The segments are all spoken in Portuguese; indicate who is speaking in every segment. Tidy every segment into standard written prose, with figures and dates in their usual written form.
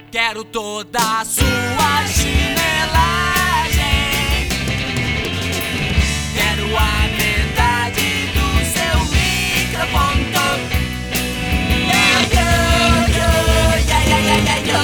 Speaker 1: Quero toda a sua chinelagem. Quero a metade do seu microfone. Yeah, yeah, yeah, yeah, yeah, yeah, yeah,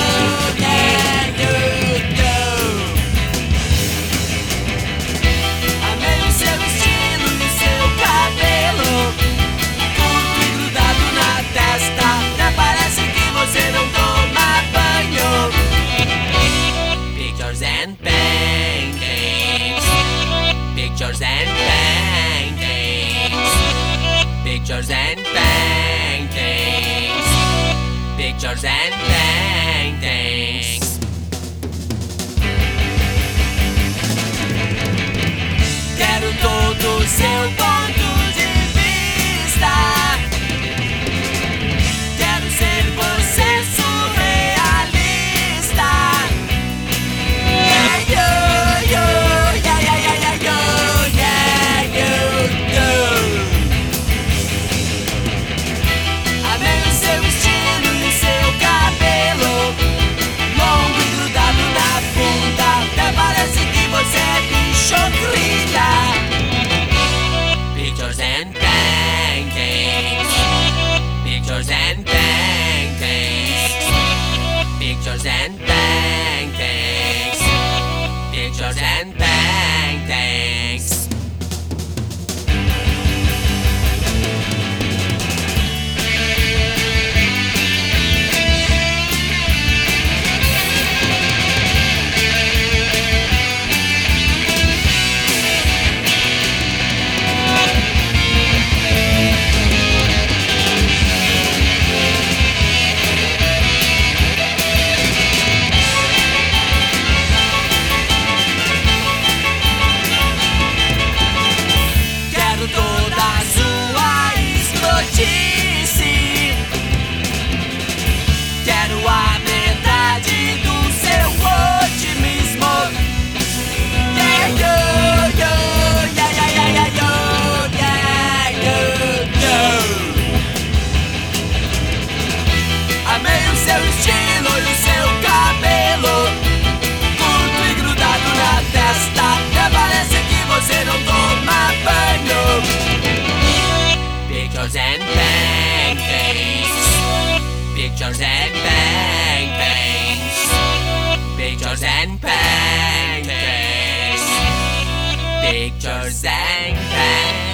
Speaker 1: yeah. Amei o seu estilo e o seu cabelo, curto e grudado na testa. Até parece que você não toma banho. Pictures and paintings. Pictures and paintings. Pictures and paintings. Pictures and paintings. Quero todo o seu ponto de vista. Quero ser você surrealista. Yeah, yeah, yeah, yeah, yeah, yeah, yeah, yeah, yeah. Amei o seu estilo e o seu cabelo, longo e grudado na bunda. Até parece que você é bichocrilha. Pictures and paintings. Pictures and paintings. Pictures and paintings. Pictures and paintings. Quero toda a sua escrotice. Quero a metade do seu otimismo. Yeah, yeah, yeah, yeah, yeah, yeah, yeah, yeah, yeah, yeah. Amei o seu estilo e o seu cabelo, curto e grudado na testa. Até parece que você não toma banho. Pictures and paintings. Pictures and paintings. Pictures and paintings. Pictures and paintings.